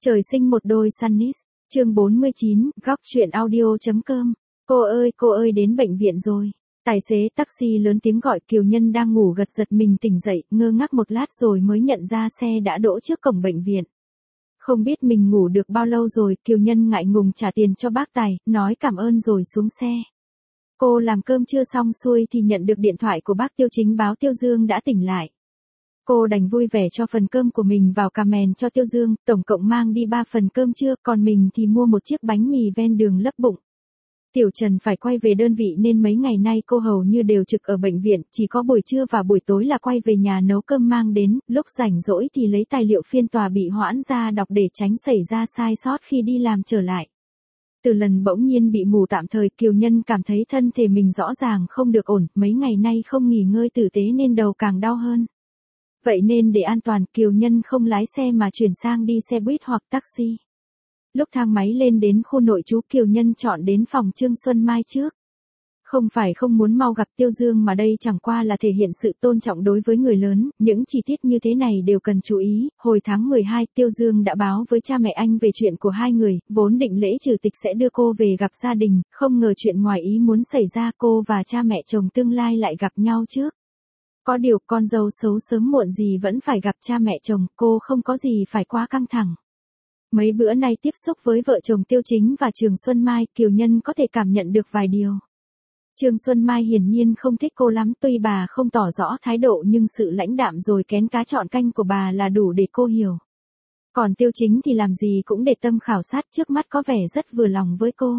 Trời sinh một đôi sunnis, chương 49, góc truyện audio.com. Cô ơi đến bệnh viện rồi. Tài xế taxi lớn tiếng gọi. Kiều Nhân đang ngủ gật giật mình tỉnh dậy, ngơ ngác một lát rồi mới nhận ra xe đã đỗ trước cổng bệnh viện. Không biết mình ngủ được bao lâu rồi, Kiều Nhân ngại ngùng trả tiền cho bác tài, nói cảm ơn rồi xuống xe. Cô làm cơm chưa xong xuôi thì nhận được điện thoại của bác Tiêu Chính báo Tiêu Dương đã tỉnh lại. Cô đành vui vẻ cho phần cơm của mình vào comment cho Tiêu Dương, tổng cộng mang đi 3 phần cơm trưa, còn mình thì mua một chiếc bánh mì ven đường lấp bụng. Tiểu Trần phải quay về đơn vị nên mấy ngày nay cô hầu như đều trực ở bệnh viện, chỉ có buổi trưa và buổi tối là quay về nhà nấu cơm mang đến, lúc rảnh rỗi thì lấy tài liệu phiên tòa bị hoãn ra đọc để tránh xảy ra sai sót khi đi làm trở lại. Từ lần bỗng nhiên bị mù tạm thời, Kiều Nhân cảm thấy thân thể mình rõ ràng không được ổn, mấy ngày nay không nghỉ ngơi tử tế nên đầu càng đau hơn. Vậy nên để an toàn, Kiều Nhân không lái xe mà chuyển sang đi xe buýt hoặc taxi. Lúc thang máy lên đến khu nội trú, Kiều Nhân chọn đến phòng Trương Xuân Mai trước. Không phải không muốn mau gặp Tiêu Dương mà đây chẳng qua là thể hiện sự tôn trọng đối với người lớn, những chi tiết như thế này đều cần chú ý. Hồi tháng 12, Tiêu Dương đã báo với cha mẹ anh về chuyện của hai người, vốn định lễ trừ tịch sẽ đưa cô về gặp gia đình, không ngờ chuyện ngoài ý muốn xảy ra, cô và cha mẹ chồng tương lai lại gặp nhau trước. Có điều con dâu xấu sớm muộn gì vẫn phải gặp cha mẹ chồng, cô không có gì phải quá căng thẳng. Mấy bữa nay tiếp xúc với vợ chồng Tiêu Chính và Trường Xuân Mai, Kiều Nhân có thể cảm nhận được vài điều. Trường Xuân Mai hiển nhiên không thích cô lắm, tuy bà không tỏ rõ thái độ nhưng sự lãnh đạm rồi kén cá chọn canh của bà là đủ để cô hiểu. Còn Tiêu Chính thì làm gì cũng để tâm khảo sát, trước mắt có vẻ rất vừa lòng với cô.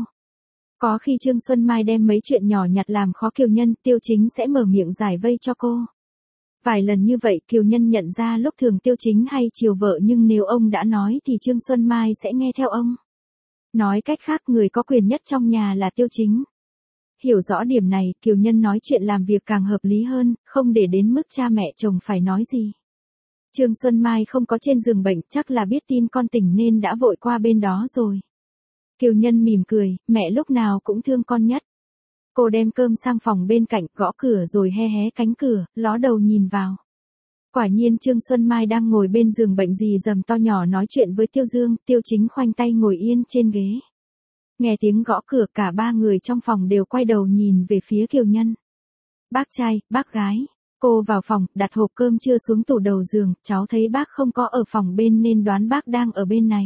Có khi Trương Xuân Mai đem mấy chuyện nhỏ nhặt làm khó Kiều Nhân, Tiêu Chính sẽ mở miệng giải vây cho cô. Vài lần như vậy Kiều Nhân nhận ra lúc thường Tiêu Chính hay chiều vợ, nhưng nếu ông đã nói thì Trương Xuân Mai sẽ nghe theo ông. Nói cách khác, người có quyền nhất trong nhà là Tiêu Chính. Hiểu rõ điểm này, Kiều Nhân nói chuyện làm việc càng hợp lý hơn, không để đến mức cha mẹ chồng phải nói gì. Trương Xuân Mai không có trên giường bệnh, chắc là biết tin con tỉnh nên đã vội qua bên đó rồi. Kiều Nhân mỉm cười, mẹ lúc nào cũng thương con nhất. Cô đem cơm sang phòng bên cạnh, gõ cửa rồi hé hé cánh cửa, ló đầu nhìn vào. Quả nhiên Trương Xuân Mai đang ngồi bên giường bệnh rì rầm to nhỏ nói chuyện với Tiêu Dương, Tiêu Chính khoanh tay ngồi yên trên ghế. Nghe tiếng gõ cửa, cả ba người trong phòng đều quay đầu nhìn về phía Kiều Nhân. Bác trai, bác gái. Cô vào phòng, đặt hộp cơm trưa xuống tủ đầu giường, cháu thấy bác không có ở phòng bên nên đoán bác đang ở bên này.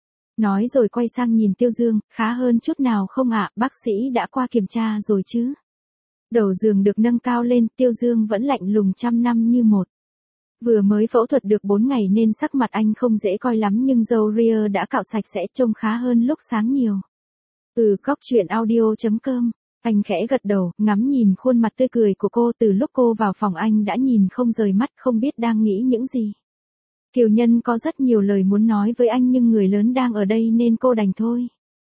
Nói rồi quay sang nhìn Tiêu Dương, khá hơn chút nào không ạ, bác sĩ đã qua kiểm tra rồi chứ. Đầu giường được nâng cao lên, Tiêu Dương vẫn lạnh lùng trăm năm như một. Vừa mới phẫu thuật được 4 ngày nên sắc mặt anh không dễ coi lắm, nhưng râu ria đã cạo sạch sẽ, trông khá hơn lúc sáng nhiều. Góc truyện audio.com. Anh khẽ gật đầu, ngắm nhìn khuôn mặt tươi cười của cô. Từ lúc cô vào phòng anh đã nhìn không rời mắt, không biết đang nghĩ những gì. Kiều Nhân có rất nhiều lời muốn nói với anh nhưng người lớn đang ở đây nên cô đành thôi.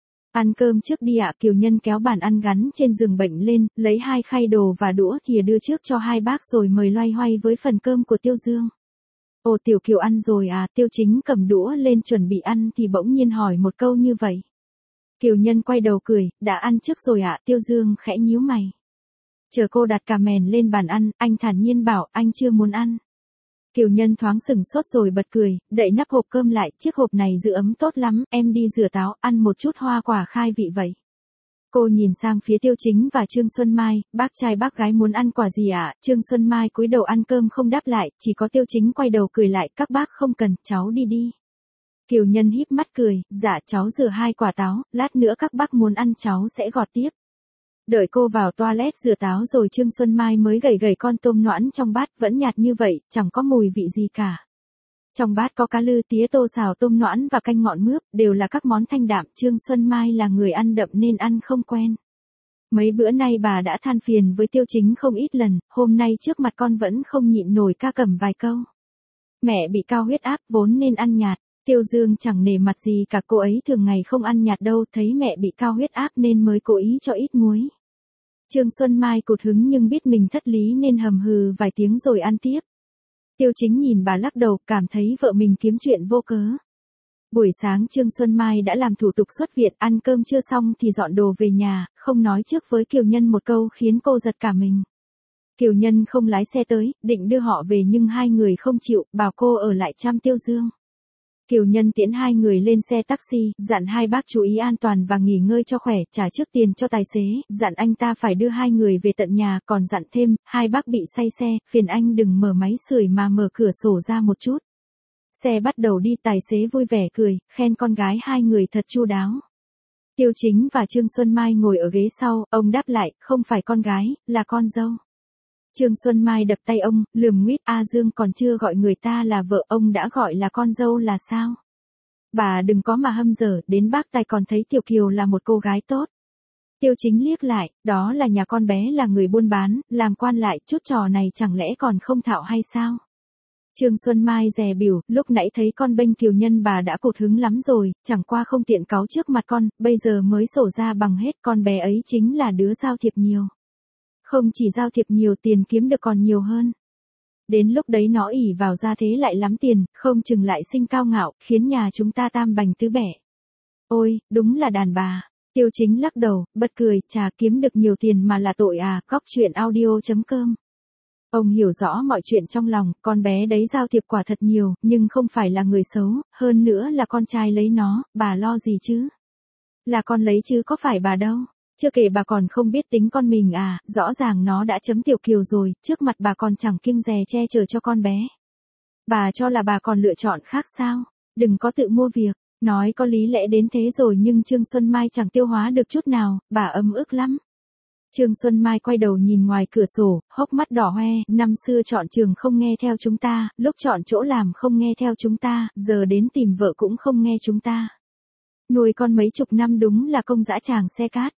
Ăn cơm trước đi ạ. Kiều Nhân kéo bàn ăn gắn trên giường bệnh lên, lấy 2 khay đồ và đũa thìa đưa trước cho hai bác rồi mời loay hoay với phần cơm của Tiêu Dương. Ồ, Tiểu Kiều ăn rồi à? Tiêu Chính cầm đũa lên chuẩn bị ăn thì bỗng nhiên hỏi một câu như vậy. Kiều Nhân quay đầu cười, đã ăn trước rồi ạ. Tiêu Dương khẽ nhíu mày. Chờ cô đặt cà mèn lên bàn ăn, anh thản nhiên bảo anh chưa muốn ăn. Kiều Nhân thoáng sừng sốt rồi bật cười, đậy nắp hộp cơm lại, chiếc hộp này giữ ấm tốt lắm, em đi rửa táo, ăn một chút hoa quả khai vị vậy. Cô nhìn sang phía Tiêu Chính và Trương Xuân Mai, bác trai bác gái muốn ăn quả gì ạ? Trương Xuân Mai cúi đầu ăn cơm không đáp lại, chỉ có Tiêu Chính quay đầu cười lại, các bác không cần, cháu đi đi. Kiều Nhân híp mắt cười, dạ cháu rửa 2 quả táo, lát nữa các bác muốn ăn cháu sẽ gọt tiếp. Đợi cô vào toilet rửa táo rồi Trương Xuân Mai mới gẩy con tôm noãn trong bát, vẫn nhạt như vậy, chẳng có mùi vị gì cả. Trong bát có cá lư, tía tô xào, tôm noãn và canh ngọn mướp, đều là các món thanh đạm. Trương Xuân Mai là người ăn đậm nên ăn không quen. Mấy bữa nay bà đã than phiền với Tiêu Chính không ít lần, hôm nay trước mặt con vẫn không nhịn nổi ca cẩm vài câu. Mẹ bị cao huyết áp vốn nên ăn nhạt. Tiêu Dương chẳng nể mặt gì cả, cô ấy thường ngày không ăn nhạt đâu, thấy mẹ bị cao huyết áp nên mới cố ý cho ít muối. Trương Xuân Mai cụt hứng nhưng biết mình thất lý nên hầm hừ vài tiếng rồi ăn tiếp. Tiêu Chính nhìn bà lắc đầu, cảm thấy vợ mình kiếm chuyện vô cớ. Buổi sáng Trương Xuân Mai đã làm thủ tục xuất viện, ăn cơm chưa xong thì dọn đồ về nhà, không nói trước với Kiều Nhân một câu khiến cô giật cả mình. Kiều Nhân không lái xe tới, định đưa họ về nhưng hai người không chịu, bảo cô ở lại chăm Tiêu Dương. Kiều Nhân tiễn hai người lên xe taxi, dặn hai bác chú ý an toàn và nghỉ ngơi cho khỏe, trả trước tiền cho tài xế, dặn anh ta phải đưa hai người về tận nhà, còn dặn thêm, hai bác bị say xe, phiền anh đừng mở máy sưởi mà mở cửa sổ ra một chút. Xe bắt đầu đi, tài xế vui vẻ cười, khen con gái hai người thật chu đáo. Tiêu Chính và Trương Xuân Mai ngồi ở ghế sau, ông đáp lại, không phải con gái, là con dâu. Trương Xuân Mai đập tay ông, lườm nguýt, A Dương còn chưa gọi người ta là vợ, ông đã gọi là con dâu là sao? Bà đừng có mà hâm dở, đến bác tài còn thấy Tiểu Kiều là một cô gái tốt. Tiêu Chính liếc lại, đó là nhà con bé là người buôn bán, làm quan lại, chút trò này chẳng lẽ còn không thạo hay sao? Trương Xuân Mai dè bỉu, lúc nãy thấy con bênh Kiều Nhân bà đã cụt hứng lắm rồi, chẳng qua không tiện cáu trước mặt con, bây giờ mới sổ ra bằng hết, con bé ấy chính là đứa giao thiệp nhiều. Không chỉ giao thiệp nhiều, tiền kiếm được còn nhiều hơn. Đến lúc đấy nó ỷ vào ra thế lại lắm tiền, không chừng lại sinh cao ngạo, khiến nhà chúng ta tam bành tứ bẻ. Ôi, đúng là đàn bà. Tiêu Chính lắc đầu, bật cười, chà, kiếm được nhiều tiền mà là tội à, goctruyện.audio.com. Ông hiểu rõ mọi chuyện trong lòng, con bé đấy giao thiệp quả thật nhiều, nhưng không phải là người xấu, hơn nữa là con trai lấy nó, bà lo gì chứ? Là con lấy chứ có phải bà đâu. Chưa kể bà còn không biết tính con mình à, rõ ràng nó đã chấm Tiểu Kiều rồi, trước mặt bà còn chẳng kiêng dè che chở cho con bé. Bà cho là bà còn lựa chọn khác sao? Đừng có tự mua việc, nói có lý lẽ đến thế rồi nhưng Trương Xuân Mai chẳng tiêu hóa được chút nào, bà ấm ức lắm. Trương Xuân Mai quay đầu nhìn ngoài cửa sổ, hốc mắt đỏ hoe, năm xưa chọn trường không nghe theo chúng ta, lúc chọn chỗ làm không nghe theo chúng ta, giờ đến tìm vợ cũng không nghe chúng ta. Nuôi con mấy chục năm đúng là công dã tràng xe cát.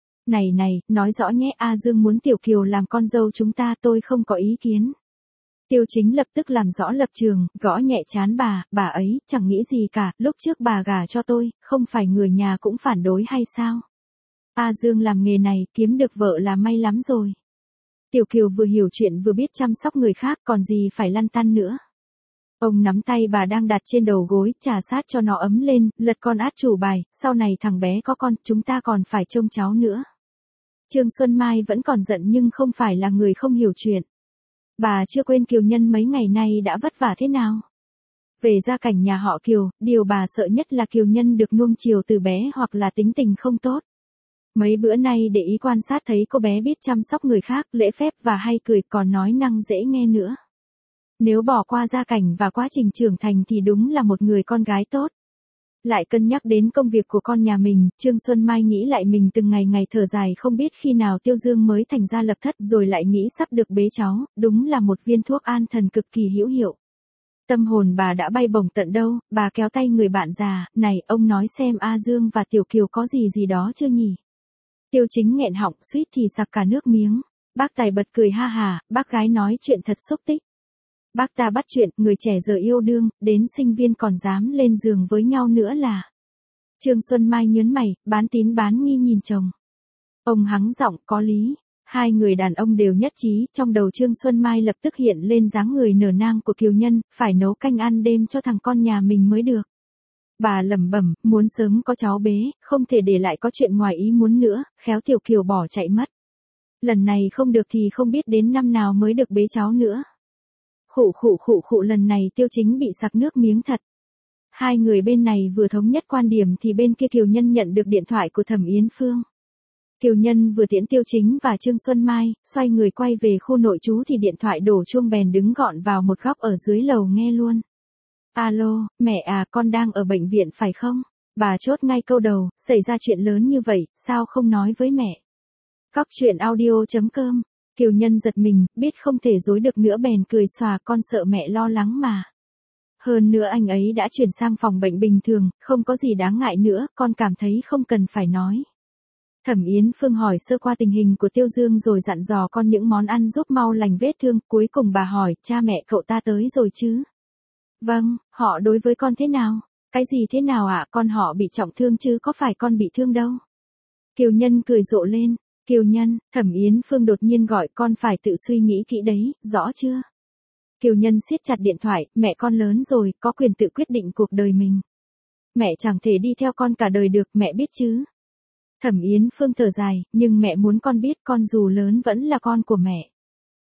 Này, nói rõ nhé, A Dương muốn Tiểu Kiều làm con dâu chúng ta, tôi không có ý kiến. Tiêu Chính lập tức làm rõ lập trường, gõ nhẹ trán bà ấy, chẳng nghĩ gì cả, lúc trước bà gả cho tôi, không phải người nhà cũng phản đối hay sao? A Dương làm nghề này, kiếm được vợ là may lắm rồi. Tiểu Kiều vừa hiểu chuyện vừa biết chăm sóc người khác, còn gì phải lăn tăn nữa. Ông nắm tay bà đang đặt trên đầu gối, trà sát cho nó ấm lên, lật con át chủ bài, sau này thằng bé có con, chúng ta còn phải trông cháu nữa. Trương Xuân Mai vẫn còn giận nhưng không phải là người không hiểu chuyện. Bà chưa quên Kiều Nhân mấy ngày nay đã vất vả thế nào. Về gia cảnh nhà họ Kiều, điều bà sợ nhất là Kiều Nhân được nuông chiều từ bé hoặc là tính tình không tốt. Mấy bữa nay để ý quan sát thấy cô bé biết chăm sóc người khác, lễ phép và hay cười, còn nói năng dễ nghe nữa. Nếu bỏ qua gia cảnh và quá trình trưởng thành thì đúng là một người con gái tốt. Lại cân nhắc đến công việc của con nhà mình, Trương Xuân Mai nghĩ lại mình từng ngày thở dài không biết khi nào Tiêu Dương mới thành ra lập thất, rồi lại nghĩ sắp được bế cháu, đúng là một viên thuốc an thần cực kỳ hữu hiệu. Tâm hồn bà đã bay bổng tận đâu, bà kéo tay người bạn già, này, ông nói xem A Dương và Tiểu Kiều có gì đó chưa nhỉ? Tiêu Chính nghẹn họng, suýt thì sặc cả nước miếng. Bác Tài bật cười ha hà, bác gái nói chuyện thật xúc tích. Bác ta bắt chuyện, người trẻ giờ yêu đương, đến sinh viên còn dám lên giường với nhau nữa là. Trương Xuân Mai nhớn mày, bán tín bán nghi nhìn chồng. Ông hắng giọng, có lý. Hai người đàn ông đều nhất trí, trong đầu Trương Xuân Mai lập tức hiện lên dáng người nở nang của Kiều Nhân, phải nấu canh ăn đêm cho thằng con nhà mình mới được. Bà lẩm bẩm, muốn sớm có cháu bế, không thể để lại có chuyện ngoài ý muốn nữa, khéo Tiểu Kiều bỏ chạy mất. Lần này không được thì không biết đến năm nào mới được bế cháu nữa. Khụ lần này Tiêu Chính bị sặc nước miếng thật. Hai người bên này vừa thống nhất quan điểm thì bên kia Kiều Nhân nhận được điện thoại của Thẩm Yến Phương. Kiều Nhân vừa tiễn Tiêu Chính và Trương Xuân Mai, xoay người quay về khu nội trú thì điện thoại đổ chuông bèn đứng gọn vào một góc ở dưới lầu nghe luôn. Alo, mẹ à, con đang ở bệnh viện phải không? Bà chốt ngay câu đầu, xảy ra chuyện lớn như vậy, sao không nói với mẹ? Goctruyện.audio.com. Kiều Nhân giật mình, biết không thể dối được nữa bèn cười xòa, con sợ mẹ lo lắng mà. Hơn nữa anh ấy đã chuyển sang phòng bệnh bình thường, không có gì đáng ngại nữa, con cảm thấy không cần phải nói. Thẩm Yến Phương hỏi sơ qua tình hình của Tiêu Dương rồi dặn dò con những món ăn giúp mau lành vết thương, cuối cùng bà hỏi, cha mẹ cậu ta tới rồi chứ? Vâng, họ đối với con thế nào? Cái gì thế nào ạ, con họ bị trọng thương chứ có phải con bị thương đâu. Kiều Nhân cười rộ lên. Kiều Nhân, Thẩm Yến Phương đột nhiên gọi, con phải tự suy nghĩ kỹ đấy, rõ chưa? Kiều Nhân siết chặt điện thoại, mẹ con lớn rồi, có quyền tự quyết định cuộc đời mình. Mẹ chẳng thể đi theo con cả đời được, mẹ biết chứ? Thẩm Yến Phương thở dài, nhưng mẹ muốn con biết con dù lớn vẫn là con của mẹ.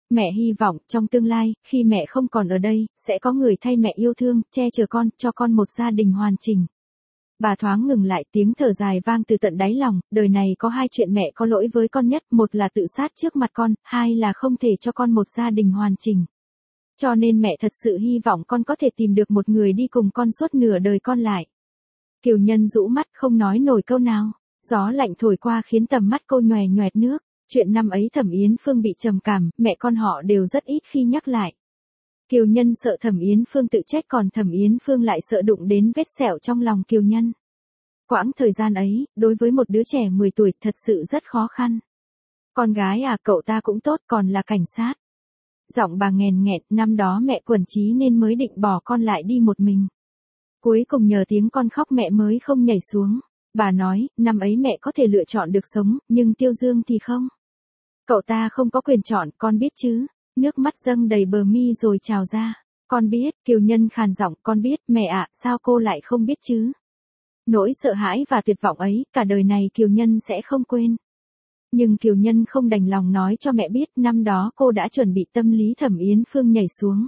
Mẹ hy vọng trong tương lai, khi mẹ không còn ở đây, sẽ có người thay mẹ yêu thương, che chở con, cho con một gia đình hoàn chỉnh. Bà thoáng ngừng lại, tiếng thở dài vang từ tận đáy lòng, đời này có hai chuyện mẹ có lỗi với con nhất, một là tự sát trước mặt con, hai là không thể cho con một gia đình hoàn chỉnh. Cho nên mẹ thật sự hy vọng con có thể tìm được một người đi cùng con suốt nửa đời con lại. Kiều Nhân rũ mắt không nói nổi câu nào, gió lạnh thổi qua khiến tầm mắt cô nhòe nhoẹt nước. Chuyện năm ấy Thẩm Yến Phương bị trầm cảm, mẹ con họ đều rất ít khi nhắc lại. Kiều Nhân sợ Thẩm Yến Phương tự trách, còn Thẩm Yến Phương lại sợ đụng đến vết sẹo trong lòng Kiều Nhân. Quãng thời gian ấy, đối với một đứa trẻ 10 tuổi thật sự rất khó khăn. Con gái à, cậu ta cũng tốt, còn là cảnh sát. Giọng bà nghèn nghẹn, năm đó mẹ quẫn trí nên mới định bỏ con lại đi một mình. Cuối cùng nhờ tiếng con khóc mẹ mới không nhảy xuống. Bà nói, năm ấy mẹ có thể lựa chọn được sống, nhưng Tiêu Dương thì không. Cậu ta không có quyền chọn, con biết chứ. Nước mắt dâng đầy bờ mi rồi trào ra. Con biết, Kiều Nhân khàn giọng, con biết, mẹ ạ, sao cô lại không biết chứ? Nỗi sợ hãi và tuyệt vọng ấy, cả đời này Kiều Nhân sẽ không quên. Nhưng Kiều Nhân không đành lòng nói cho mẹ biết, năm đó cô đã chuẩn bị tâm lý Thẩm Yến Phương nhảy xuống.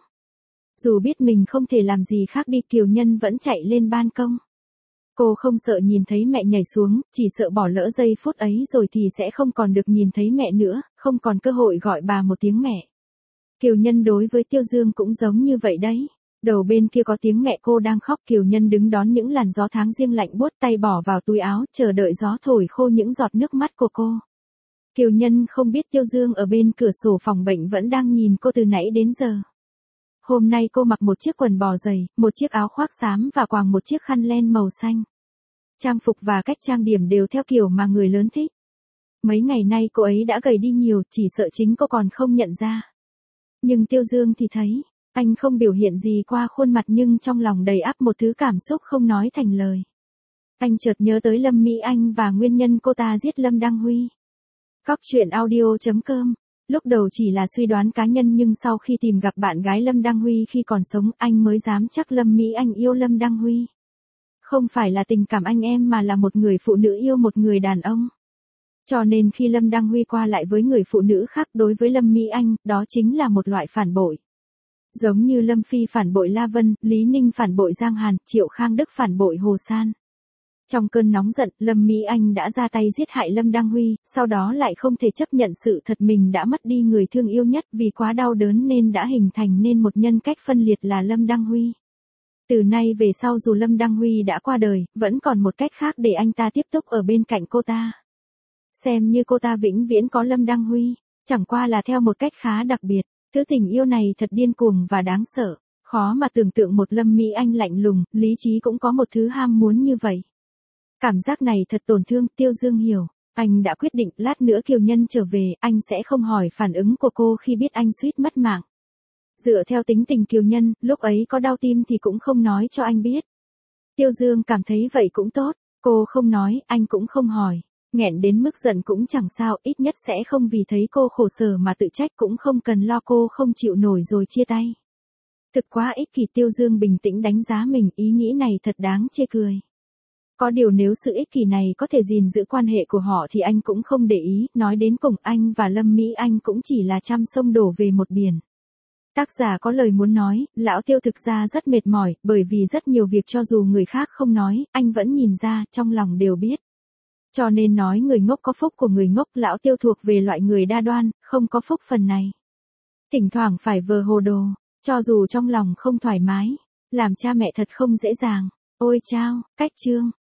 Dù biết mình không thể làm gì khác đi, Kiều Nhân vẫn chạy lên ban công. Cô không sợ nhìn thấy mẹ nhảy xuống, chỉ sợ bỏ lỡ giây phút ấy rồi thì sẽ không còn được nhìn thấy mẹ nữa, không còn cơ hội gọi bà một tiếng mẹ. Kiều Nhân đối với Tiêu Dương cũng giống như vậy đấy. Đầu bên kia có tiếng mẹ cô đang khóc, Kiều Nhân đứng đón những làn gió tháng riêng lạnh buốt, tay bỏ vào túi áo, chờ đợi gió thổi khô những giọt nước mắt của cô. Kiều Nhân không biết Tiêu Dương ở bên cửa sổ phòng bệnh vẫn đang nhìn cô từ nãy đến giờ. Hôm nay cô mặc một chiếc quần bò dày, một chiếc áo khoác xám và quàng một chiếc khăn len màu xanh. Trang phục và cách trang điểm đều theo kiểu mà người lớn thích. Mấy ngày nay cô ấy đã gầy đi nhiều, chỉ sợ chính cô còn không nhận ra. Nhưng Tiêu Dương thì thấy, anh không biểu hiện gì qua khuôn mặt nhưng trong lòng đầy ắp một thứ cảm xúc không nói thành lời. Anh chợt nhớ tới Lâm Mỹ Anh và nguyên nhân cô ta giết Lâm Đăng Huy. Góc truyện audio.com. Lúc đầu chỉ là suy đoán cá nhân nhưng sau khi tìm gặp bạn gái Lâm Đăng Huy khi còn sống, anh mới dám chắc Lâm Mỹ Anh yêu Lâm Đăng Huy. Không phải là tình cảm anh em mà là một người phụ nữ yêu một người đàn ông. Cho nên khi Lâm Đăng Huy qua lại với người phụ nữ khác, đối với Lâm Mỹ Anh, đó chính là một loại phản bội. Giống như Lâm Phi phản bội La Vân, Lý Ninh phản bội Giang Hàn, Triệu Khang Đức phản bội Hồ San. Trong cơn nóng giận, Lâm Mỹ Anh đã ra tay giết hại Lâm Đăng Huy, sau đó lại không thể chấp nhận sự thật mình đã mất đi người thương yêu nhất, vì quá đau đớn nên đã hình thành nên một nhân cách phân liệt là Lâm Đăng Huy. Từ nay về sau dù Lâm Đăng Huy đã qua đời, vẫn còn một cách khác để anh ta tiếp tục ở bên cạnh cô ta. Xem như cô ta vĩnh viễn có Lâm Đăng Huy, chẳng qua là theo một cách khá đặc biệt. Thứ tình yêu này thật điên cuồng và đáng sợ, khó mà tưởng tượng một Lâm Mỹ Anh lạnh lùng, lý trí cũng có một thứ ham muốn như vậy. Cảm giác này thật tổn thương, Tiêu Dương hiểu. Anh đã quyết định lát nữa Kiều Nhân trở về, anh sẽ không hỏi phản ứng của cô khi biết anh suýt mất mạng. Dựa theo tính tình Kiều Nhân, lúc ấy có đau tim thì cũng không nói cho anh biết. Tiêu Dương cảm thấy vậy cũng tốt, cô không nói, anh cũng không hỏi. Nghẹn đến mức giận cũng chẳng sao, ít nhất sẽ không vì thấy cô khổ sở mà tự trách, cũng không cần lo cô không chịu nổi rồi chia tay. Thực quá ích kỷ, Tiêu Dương bình tĩnh đánh giá mình, ý nghĩ này thật đáng chê cười. Có điều nếu sự ích kỷ này có thể gìn giữ quan hệ của họ thì anh cũng không để ý, nói đến cùng anh và Lâm Mỹ Anh cũng chỉ là trăm sông đổ về một biển. Tác giả có lời muốn nói, lão Tiêu thực ra rất mệt mỏi, bởi vì rất nhiều việc cho dù người khác không nói, anh vẫn nhìn ra, trong lòng đều biết. Cho nên nói người ngốc có phúc của người ngốc, lão Tiêu thuộc về loại người đa đoan, không có phúc phần này. Thỉnh thoảng phải vờ hồ đồ, cho dù trong lòng không thoải mái, làm cha mẹ thật không dễ dàng. Ôi chao, cách chương.